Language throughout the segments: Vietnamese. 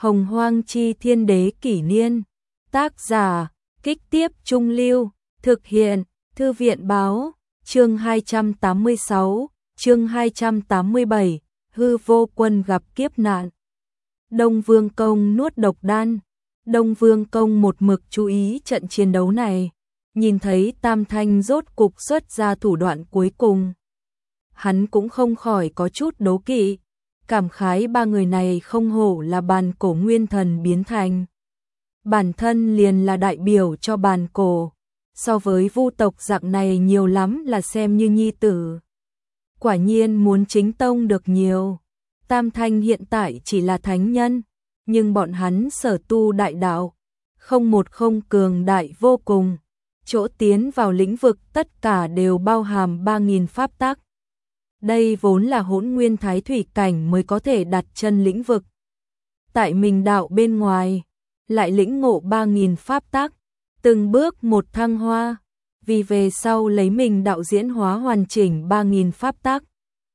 Hồng Hoang Chi Thiên Đế Kỷ Niên. Tác giả, Kích Tiếp Trung Lưu. Thực hiện, Thư viện Báo. Chương 286, chương 287, Hư Vô Quân gặp kiếp nạn. Đông Vương Công nuốt độc đan. Đông Vương Công một mực chú ý trận chiến đấu này, nhìn thấy Tam Thanh rốt cục xuất ra thủ đoạn cuối cùng. Hắn cũng không khỏi có chút đố kỵ, cảm khái ba người này không hổ là bàn cổ nguyên thần biến thành. Bản thân liền là đại biểu cho bàn cổ, so với vu tộc dạng này nhiều lắm là xem như nhi tử. Quả nhiên muốn chính tông được nhiều. Tam Thanh hiện tại chỉ là thánh nhân, nhưng bọn hắn sở tu đại đạo, không một không cường đại vô cùng, chỗ tiến vào lĩnh vực tất cả đều bao hàm 3.000 pháp tắc. Đây vốn là hỗn nguyên thái thủy cảnh mới có thể đặt chân lĩnh vực. Tại mình đạo bên ngoài, lại lĩnh ngộ 3.000 pháp tắc, từng bước một thăng hoa, vì về sau lấy mình đạo diễn hóa hoàn chỉnh 3.000 pháp tắc.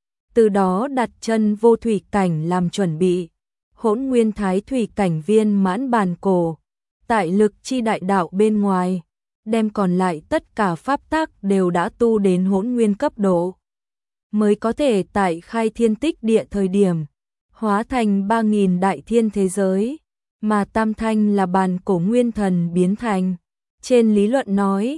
Từ đó đặt chân vô thủy cảnh làm chuẩn bị, hỗn nguyên thái thủy cảnh viên mãn bàn cổ, tại lực chi đại đạo bên ngoài, đem còn lại tất cả pháp tắc đều đã tu đến hỗn nguyên cấp độ, mới có thể tại khai thiên tích địa thời điểm, hóa thành 3.000 đại thiên thế giới, mà Tam Thanh là bàn cổ nguyên thần biến thành. Trên lý luận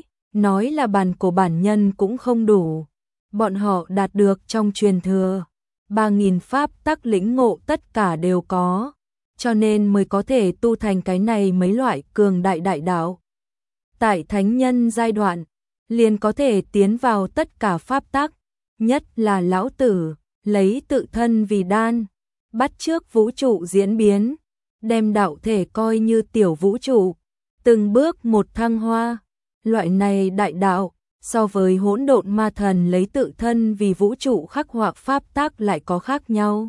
nói là bàn cổ bản nhân cũng không đủ, bọn họ đạt được trong truyền thừa, 3.000 pháp tắc lĩnh ngộ tất cả đều có, cho nên mới có thể tu thành cái này mấy loại cường đại đại đạo. Tại thánh nhân giai đoạn, liền có thể tiến vào tất cả pháp tắc, nhất là lão tử, lấy tự thân vì đan, bắt chước vũ trụ diễn biến, đem đạo thể coi như tiểu vũ trụ, từng bước một thăng hoa. Loại này đại đạo, so với hỗn độn ma thần lấy tự thân vì vũ trụ khắc họa pháp tắc lại có khác nhau.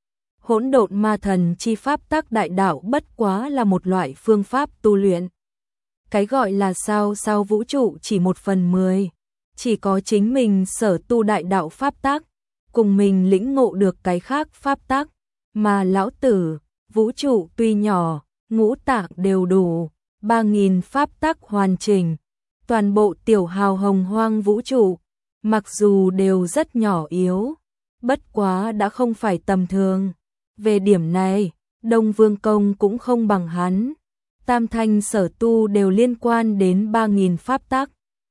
Hỗn độn ma thần chi pháp tắc đại đạo bất quá là một loại phương pháp tu luyện. Cái gọi là sao vũ trụ chỉ 1/10, chỉ có chính mình sở tu đại đạo pháp tắc, cùng mình lĩnh ngộ được cái khác pháp tắc, mà lão tử, vũ trụ tuy nhỏ, ngũ tạng đều đủ, 3.000 pháp tắc hoàn chỉnh. Toàn bộ tiểu hào hồng hoang vũ trụ, mặc dù đều rất nhỏ yếu, bất quá đã không phải tầm thường. Về điểm này, Đông Vương Công cũng không bằng hắn. Tam Thanh sở tu đều liên quan đến 3.000 pháp tắc.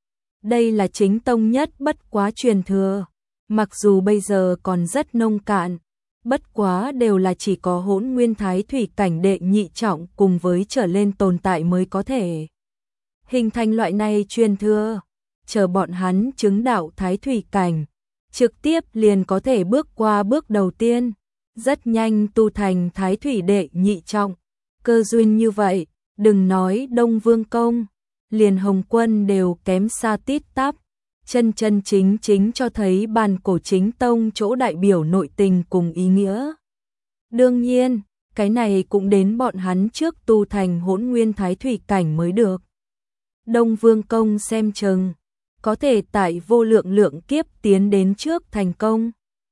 Đây là chính tông nhất bất quá truyền thừa, mặc dù bây giờ còn rất nông cạn, bất quá đều là chỉ có hỗn nguyên thái thủy cảnh đệ nhị trọng cùng với trở lên tồn tại mới có thể hình thành loại này truyền thừa, chờ bọn hắn chứng đạo thái thủy cảnh, trực tiếp liền có thể bước qua bước đầu tiên, rất nhanh tu thành thái thủy đệ nhị trọng. Cơ duyên như vậy, đừng nói Đông Vương Công, liền Hồng Quân đều kém xa tít tắp, chân chính cho thấy bàn cổ chính tông chỗ đại biểu nội tình cùng ý nghĩa. Đương nhiên, cái này cũng đến bọn hắn trước tu thành hỗn nguyên thái thủy cảnh mới được. Đông Vương Công xem chừng, có thể tại vô lượng kiếp tiến đến trước thành công,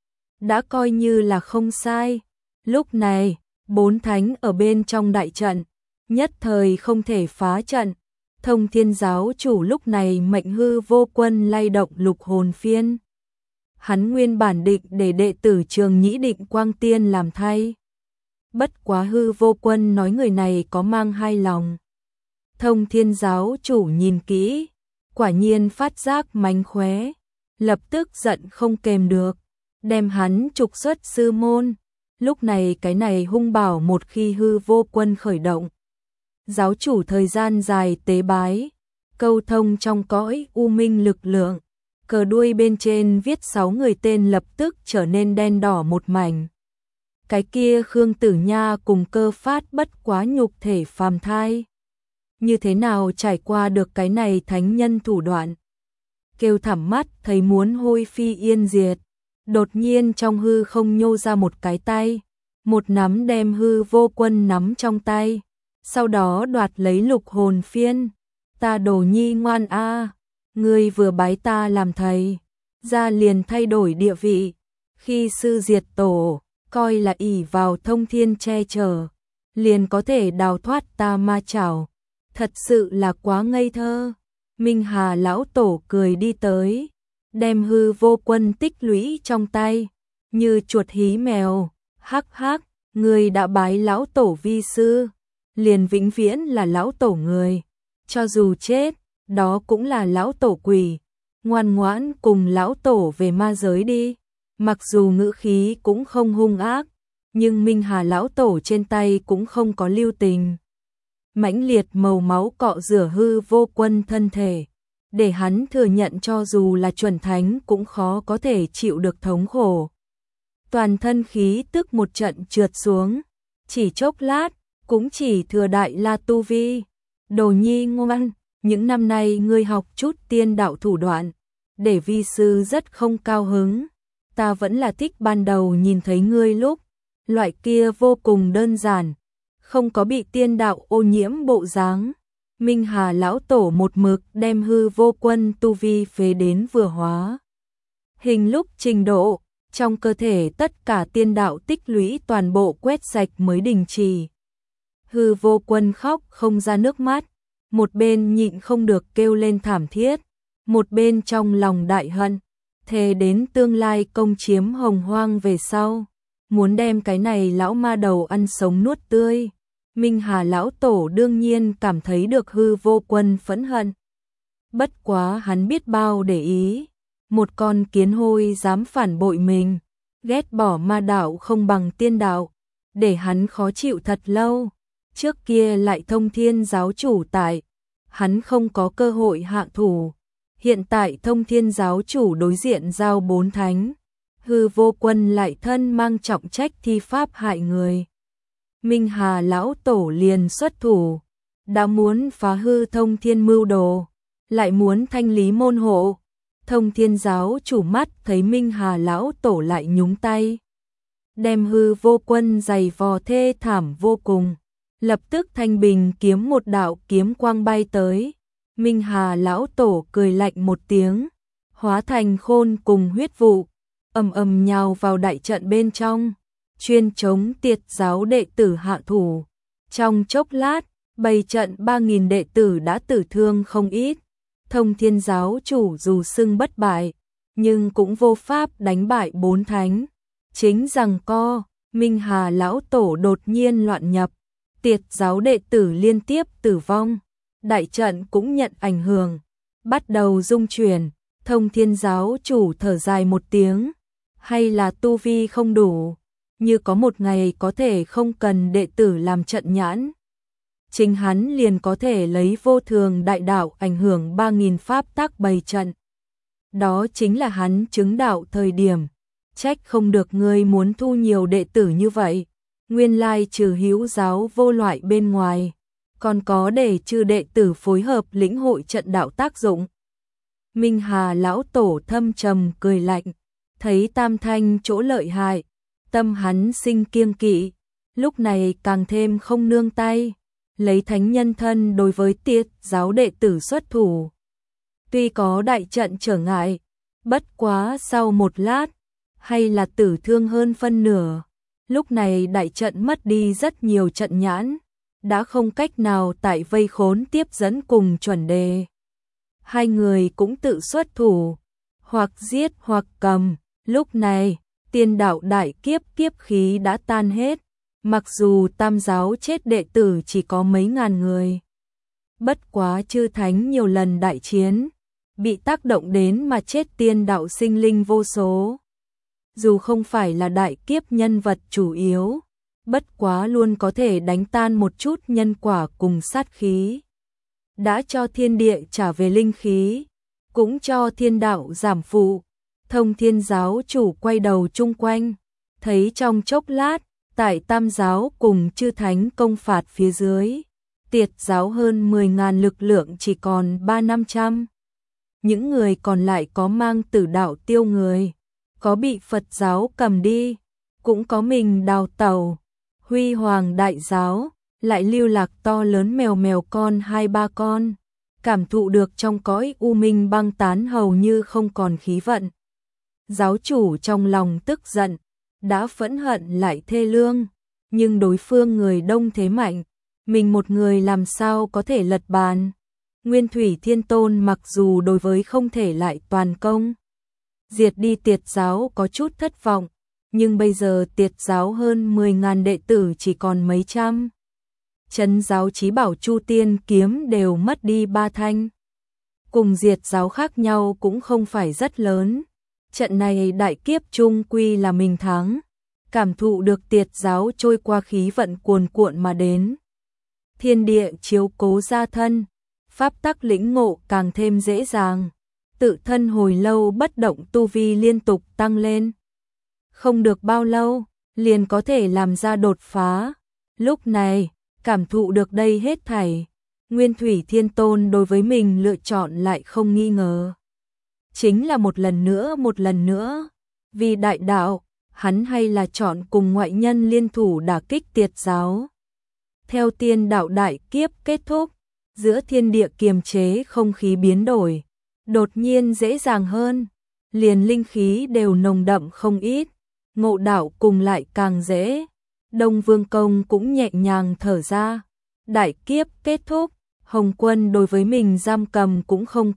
đã coi như là không sai. Lúc này, 4 thánh ở bên trong đại trận, nhất thời không thể phá trận. Thông Thiên giáo chủ lúc này mệnh Hư Vô Quân lay động lục hồn phiên. Hắn nguyên bản định để đệ tử Trường Nhĩ Định Quang Tiên làm thay. Bất quá Hư Vô Quân nói người này có mang hai lòng. Thông Thiên giáo chủ nhìn kỹ, quả nhiên phát giác mánh khóe, lập tức giận không kềm được, đem hắn trục xuất sư môn. Lúc này cái này hung bảo một khi Hư Vô Quân khởi động, giáo chủ thời gian dài tế bái, câu thông trong cõi u minh lực lượng, cờ đuôi bên trên viết 6 người tên lập tức trở nên đen đỏ một mảnh. Cái kia Khương Tử Nha cùng Cơ Phát bất quá nhục thể phàm thai, như thế nào trải qua được cái này thánh nhân thủ đoạn. Kêu thảm mắt thấy muốn hôi phi yên diệt, đột nhiên trong hư không nhô ra một cái tay, một nắm đem Hư Vô Quân nắm trong tay, sau đó đoạt lấy lục hồn phiên. Ta Đồ Nhi ngoan a, ngươi vừa bái ta làm thầy, ra liền thay đổi địa vị, khi sư diệt tổ, coi là ỷ vào thông thiên che chở, liền có thể đào thoát ta ma chảo. Thật sự là quá ngây thơ. Minh Hà lão tổ cười đi tới, đem hư vô quân tích lũy trong tay, như chuột hí mèo, hắc hắc, người đã bái lão tổ vi sư, liền vĩnh viễn là lão tổ người, cho dù chết, đó cũng là lão tổ quỷ, ngoan ngoãn cùng lão tổ về ma giới đi. Mặc dù ngữ khí cũng không hung ác, nhưng Minh Hà lão tổ trên tay cũng không có lưu tình. Mãnh liệt màu máu cọ rửa hư vô quân thân thể, để hắn thừa nhận cho dù là chuẩn thánh cũng khó có thể chịu được thống khổ. Toàn thân khí tức một trận trượt xuống, chỉ chốc lát, cũng chỉ thừa đại la tu vi. Đồ nhi ngoan, những năm nay ngươi học chút tiên đạo thủ đoạn, để vi sư rất không cao hứng. Ta vẫn là thích ban đầu nhìn thấy ngươi lúc, loại kia vô cùng đơn giản, không có bị tiên đạo ô nhiễm bộ dáng. Minh Hà lão tổ một mực đem hư vô quân tu vi phế đến vừa hóa hình lúc trình độ, trong cơ thể tất cả tiên đạo tích lũy toàn bộ quét sạch mới đình chỉ. Hư vô quân khóc không ra nước mắt, một bên nhịn không được kêu lên thảm thiết, một bên trong lòng đại hận, thề đến tương lai công chiếm hồng hoang về sau, muốn đem cái này lão ma đầu ăn sống nuốt tươi. Minh Hà lão tổ đương nhiên cảm thấy được hư vô quân phẫn hận. Bất quá hắn biết bao để ý, một con kiến hôi dám phản bội mình, ghét bỏ ma đạo không bằng tiên đạo, để hắn khó chịu thật lâu. Trước kia lại thông thiên giáo chủ tại, hắn không có cơ hội hạ thủ. Hiện tại thông thiên giáo chủ đối diện giao 4 thánh, hư vô quân lại thân mang trọng trách thi pháp hại người. Minh Hà lão tổ liền xuất thủ, đã muốn phá hư thông thiên mưu đồ, lại muốn thanh lý môn hộ. Thông thiên giáo chủ mắt thấy Minh Hà lão tổ lại nhúng tay, đem hư vô quân giày vò thê thảm vô cùng, lập tức thanh bình kiếm một đạo kiếm quang bay tới. Minh Hà lão tổ cười lạnh một tiếng, hóa thành khôn cùng huyết vụ, ầm ầm nhào vào đại trận bên trong, chuyên chống tiệt giáo đệ tử hạ thủ. Trong chốc lát, bầy trận 3.000 đệ tử đã tử thương không ít. Thông thiên giáo chủ dù xưng bất bại, nhưng cũng vô pháp đánh bại 4 thánh. Chính rằng co, Minh Hà lão tổ đột nhiên loạn nhập, tiệt giáo đệ tử liên tiếp tử vong. Đại trận cũng nhận ảnh hưởng, bắt đầu rung chuyển. Thông thiên giáo chủ thở dài một tiếng, hay là tu vi không đủ, như có một ngày có thể không cần đệ tử làm trận nhãn, chính hắn liền có thể lấy vô thường đại đạo ảnh hưởng 3.000 pháp tác bày trận. Đó chính là hắn chứng đạo thời điểm, trách không được ngươi muốn thu nhiều đệ tử như vậy. Nguyên lai trừ hữu giáo vô loại bên ngoài, còn có để trừ đệ tử phối hợp lĩnh hội trận đạo tác dụng. Minh Hà lão tổ thâm trầm cười lạnh, thấy tam thanh chỗ lợi hại, tâm hắn sinh kiêng kỵ, lúc này càng thêm không nương tay, lấy thánh nhân thân đối với tiệt giáo đệ tử xuất thủ. Tuy có đại trận trở ngại, bất quá sau một lát, hay là tử thương hơn phân nửa. Lúc này đại trận mất đi rất nhiều trận nhãn, đã không cách nào tại vây khốn tiếp dẫn cùng chuẩn đề. Hai người cũng tự xuất thủ, hoặc giết hoặc cầm. Lúc này, tiên đạo đại kiếp kiếp khí đã tan hết, mặc dù tam giáo chết đệ tử chỉ có mấy ngàn người. Bất quá chư thánh nhiều lần đại chiến, bị tác động đến mà chết tiên đạo sinh linh vô số. Dù không phải là đại kiếp nhân vật chủ yếu, bất quá luôn có thể đánh tan một chút nhân quả cùng sát khí. Đã cho thiên địa trả về linh khí, cũng cho thiên đạo giảm phụ. Thông thiên giáo chủ quay đầu chung quanh, thấy trong chốc lát, tại tam giáo cùng chư thánh công phạt phía dưới, tiệt giáo hơn 10.000 lực lượng chỉ còn 300-500. Những người còn lại có mang tử đạo tiêu người, có bị Phật giáo cầm đi, cũng có mình đào tẩu. Huy Hoàng đại giáo lại lưu lạc to lớn mèo mèo con 2-3 con, cảm thụ được trong cõi u minh băng tán hầu như không còn khí vận. Giáo chủ trong lòng tức giận, đã phẫn hận lại thê lương, nhưng đối phương người đông thế mạnh, mình một người làm sao có thể lật bàn. Nguyên Thủy Thiên Tôn mặc dù đối với không thể lại toàn công diệt đi Tiệt giáo có chút thất vọng, nhưng bây giờ Tiệt giáo hơn 10.000 đệ tử chỉ còn mấy trăm. Trấn giáo chí bảo Chu Tiên kiếm đều mất đi 3 thanh. Cùng diệt giáo khác nhau cũng không phải rất lớn. Trận này đại kiếp chung quy là mình thắng. Cảm thụ được Tiệt giáo trôi qua khí vận cuồn cuộn mà đến. Thiên địa chiếu cố gia thân, pháp tắc lĩnh ngộ càng thêm dễ dàng. Tự thân hồi lâu bất động tu vi liên tục tăng lên. Không được bao lâu, liền có thể làm ra đột phá. Lúc này, cảm thụ được đây hết thảy, Nguyên Thủy Thiên Tôn đối với mình lựa chọn lại không nghi ngờ. Chính là một lần nữa, vì đại đạo, hắn hay là chọn cùng ngoại nhân liên thủ đả kích Tiệt giáo. Theo tiên đạo đại kiếp kết thúc, giữa thiên địa kiềm chế không khí biến đổi, đột nhiên dễ dàng hơn, liền linh khí đều nồng đậm không ít, ngộ đạo cùng lại càng dễ. Đông Vương Công cũng nhẹ nhàng thở ra, đại kiếp kết thúc, Hồng Quân đối với mình giam cầm cũng không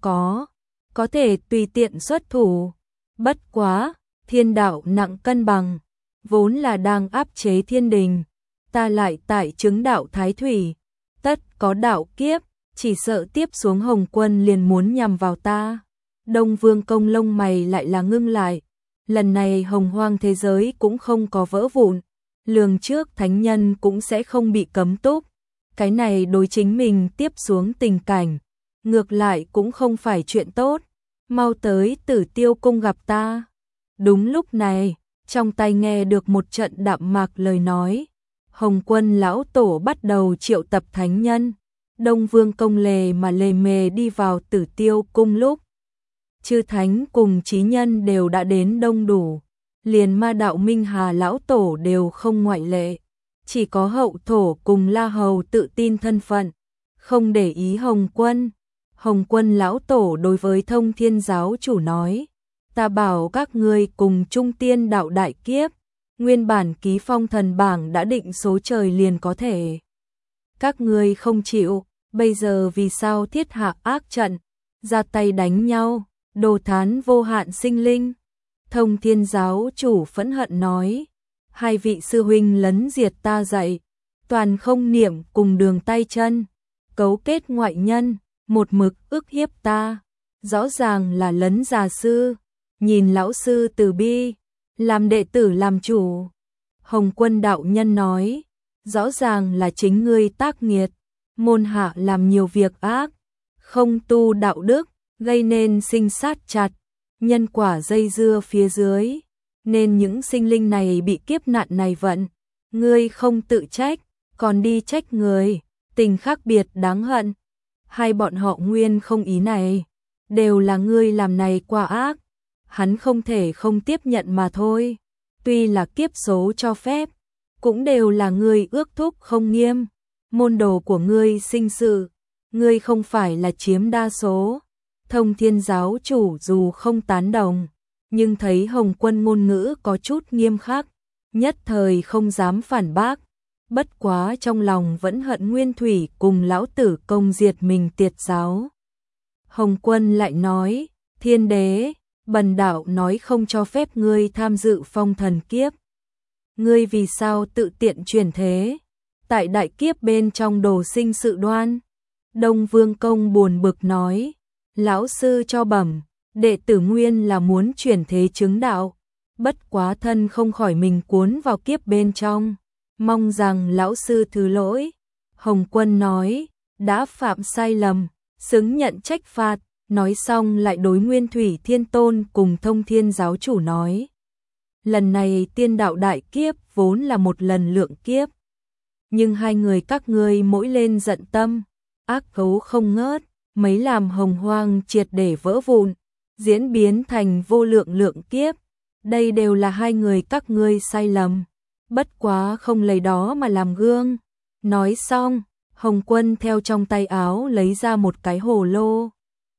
có thể tùy tiện xuất thủ. Bất quá, thiên đạo nặng cân bằng, vốn là đang áp chế thiên đình, ta lại tại chứng đạo thái thủy, tất có đạo kiếp, chỉ sợ tiếp xuống Hồng Quân liền muốn nhằm vào ta. Đông Vương Công lông mày lại là ngưng lại, lần này hồng hoang thế giới cũng không có vỡ vụn, lường trước thánh nhân cũng sẽ không bị cấm túc. Cái này đối chính mình tiếp xuống tình cảnh, ngược lại cũng không phải chuyện tốt. Mau tới Tử Tiêu cung gặp ta. Đúng lúc này, trong tai nghe được một trận đạm mạc lời nói. Hồng Quân lão tổ bắt đầu triệu tập thánh nhân. Đông Vương Công lề mà lề mề đi vào Tử Tiêu cung lúc. Chư thánh cùng chí nhân đều đã đến đông đủ. Liền Ma Đạo Minh Hà lão tổ đều không ngoại lệ. Chỉ có Hậu Thổ cùng La Hầu tự tin thân phận, không để ý Hồng Quân. Hồng Quân lão tổ đối với Thông Thiên giáo chủ nói, ta bảo các ngươi cùng chung tiên đạo đại kiếp, nguyên bản ký phong thần bảng đã định số trời liền có thể. Các ngươi không chịu, bây giờ vì sao thiết hạ ác trận, ra tay đánh nhau, đồ thán vô hạn sinh linh. Thông Thiên giáo chủ phẫn hận nói, hai vị sư huynh lấn diệt ta dạy, toàn không niệm cùng đường tay chân, cấu kết ngoại nhân, một mực ức hiếp ta, rõ ràng là lấn già sư, nhìn lão sư từ bi, làm đệ tử làm chủ. Hồng Quân đạo nhân nói, rõ ràng là chính ngươi tác nghiệt, môn hạ làm nhiều việc ác, không tu đạo đức, gây nên sinh sát chặt, nhân quả dây dưa phía dưới, nên những sinh linh này bị kiếp nạn này vận, ngươi không tự trách, còn đi trách người, tình khác biệt đáng hận. Hai bọn họ nguyên không ý này, đều là ngươi làm này quá ác, hắn không thể không tiếp nhận mà thôi. Tuy là kiếp số cho phép, cũng đều là ngươi ước thúc không nghiêm, môn đồ của ngươi sinh sự, ngươi không phải là chiếm đa số. Thông Thiên giáo chủ dù không tán đồng, nhưng thấy Hồng Quân ngôn ngữ có chút nghiêm khắc, nhất thời không dám phản bác. Bất quá trong lòng vẫn hận Nguyên Thủy cùng lão tử công diệt mình Tiệt giáo. Hồng Quân lại nói, Thiên đế, bần đạo nói không cho phép ngươi tham dự phong thần kiếp. Ngươi vì sao tự tiện chuyển thế? Tại đại kiếp bên trong đồ sinh sự đoan. Đông Vương Công buồn bực nói, lão sư cho bẩm, đệ tử nguyên là muốn chuyển thế chứng đạo, bất quá thân không khỏi mình cuốn vào kiếp bên trong. Mong rằng lão sư thứ lỗi. Hồng Quân nói, đã phạm sai lầm, xứng nhận trách phạt. Nói xong lại đối Nguyên Thủy Thiên Tôn cùng Thông Thiên giáo chủ nói, lần này tiên đạo đại kiếp vốn là một lần lượng kiếp, nhưng hai người các ngươi mỗi lên giận tâm, ác cấu không ngớt, mấy làm hồng hoang triệt để vỡ vụn, diễn biến thành vô lượng lượng kiếp. Đây đều là hai người các ngươi sai lầm, bất quá không lấy đó mà làm gương. Nói xong, Hồng Quân theo trong tay áo lấy ra một cái hồ lô,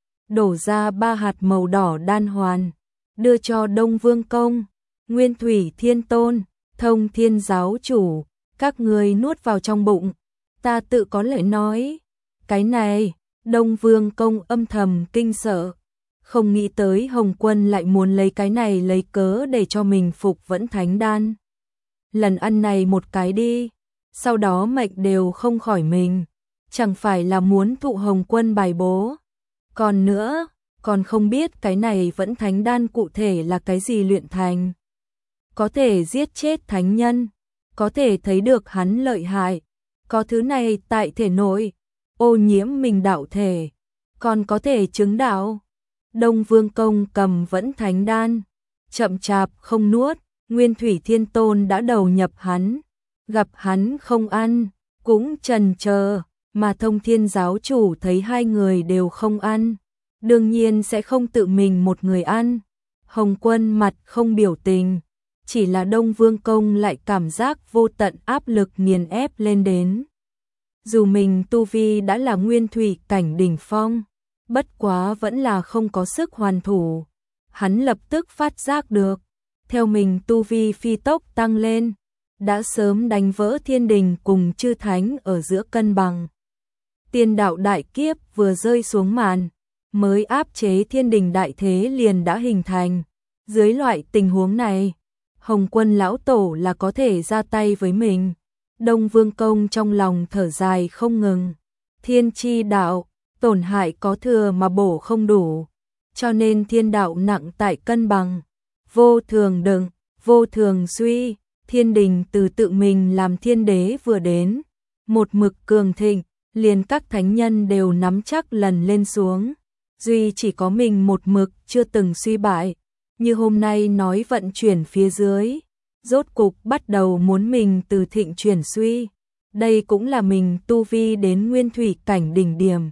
đổ ra 3 hạt màu đỏ đan hoàn, đưa cho Đông Vương Công, Nguyên Thủy Thiên Tôn, Thông Thiên giáo chủ, các ngươi nuốt vào trong bụng, ta tự có lời nói. Cái này, Đông Vương Công âm thầm kinh sợ, không nghĩ tới Hồng Quân lại muốn lấy cái này lấy cớ để cho mình phục vẫn thánh đan. Lần ăn này một cái đi, sau đó mệnh đều không khỏi mình, chẳng phải là muốn thụ Hồng Quân bài bố. Còn nữa, còn không biết cái này vẫn thánh đan cụ thể là cái gì luyện thành. Có thể giết chết thánh nhân, có thể thấy được hắn lợi hại, có thứ này tại thể nội, ô nhiễm mình đạo thể, còn có thể chứng đạo. Đông Vương Công cầm vẫn thánh đan, chậm chạp không nuốt, Nguyên Thủy Thiên Tôn đã đầu nhập hắn, gặp hắn không ăn, cũng chần chờ, mà Thông Thiên giáo chủ thấy hai người đều không ăn, đương nhiên sẽ không tự mình một người ăn. Hồng Quân mặt không biểu tình, chỉ là Đông Vương Công lại cảm giác vô tận áp lực nghiền ép lên đến. Dù mình tu vi đã là nguyên thủy cảnh đỉnh phong, bất quá vẫn là không có sức hoàn thủ. Hắn lập tức phát giác được, theo mình tu vi phi tốc tăng lên, đã sớm đánh vỡ thiên đình cùng chư thánh ở giữa cân bằng. Tiên đạo đại kiếp vừa rơi xuống màn, mới áp chế thiên đình đại thế liền đã hình thành. Dưới loại tình huống này, Hồng Quân lão tổ là có thể ra tay với mình. Đông Vương Công trong lòng thở dài không ngừng. Thiên chi đạo, tổn hại có thừa mà bổ không đủ, cho nên thiên đạo nặng tại cân bằng. Vô thường đừng, vô thường suy, thiên đình từ tự mình làm thiên đế vừa đến, một mực cường thịnh, liền các thánh nhân đều nắm chắc lần lên xuống. Duy chỉ có mình một mực chưa từng suy bại, như hôm nay nói vận chuyển phía dưới, rốt cục bắt đầu muốn mình từ thịnh chuyển suy. Đây cũng là mình tu vi đến nguyên thủy cảnh đỉnh điểm.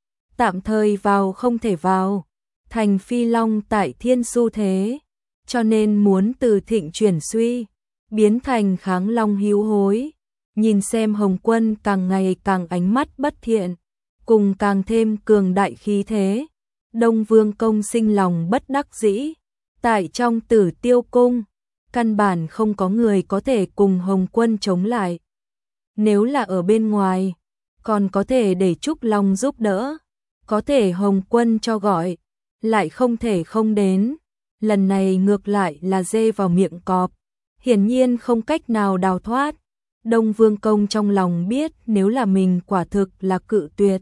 Tạm thời vào không thể vào, thành phi long tại thiên xu thế, cho nên muốn từ thịnh chuyển suy, biến thành kháng long hữu hối. Nhìn xem Hồng Quân càng ngày càng ánh mắt bất thiện, cùng càng thêm cường đại khí thế, Đông Vương Công sinh lòng bất đắc dĩ. Tại trong Tử Tiêu Cung, căn bản không có người có thể cùng Hồng Quân chống lại. Nếu là ở bên ngoài, còn có thể để Trúc Long giúp đỡ, có thể Hồng Quân cho gọi, lại không thể không đến. Lần này ngược lại là dê vào miệng cọp, hiển nhiên không cách nào đào thoát. Đông Vương Công trong lòng biết nếu là mình quả thực là cự tuyệt,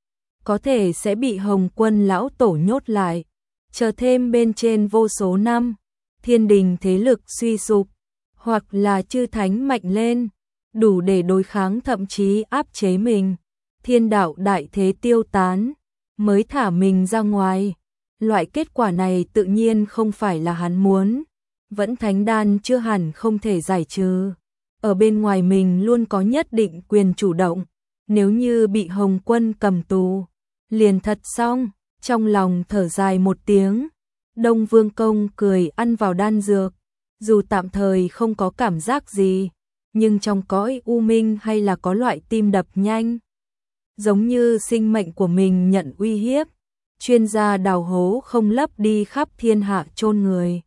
có thể sẽ bị Hồng Quân lão tổ nhốt lại, chờ thêm bên trên vô số năm, thiên đình thế lực suy sụp, hoặc là chư thánh mạnh lên, đủ để đối kháng thậm chí áp chế mình, thiên đạo đại thế tiêu tán, mới thả mình ra ngoài. Loại kết quả này tự nhiên không phải là hắn muốn, vẫn thánh đan chưa hẳn không thể giải trừ. Ở bên ngoài mình luôn có nhất định quyền chủ động, nếu như bị Hồng Quân cầm tù, liền thật xong. Trong lòng thở dài một tiếng, Đông Vương Công cười ăn vào đan dược, dù tạm thời không có cảm giác gì, nhưng trong cõi u minh hay là có loại tim đập nhanh, giống như sinh mệnh của mình nhận uy hiếp. Chuyên gia đào hố không lấp đi khắp thiên hạ chôn người.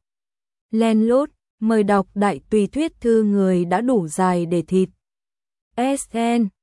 Len lút, mời đọc đại tùy thuyết thư người đã đủ dài để thịt. SN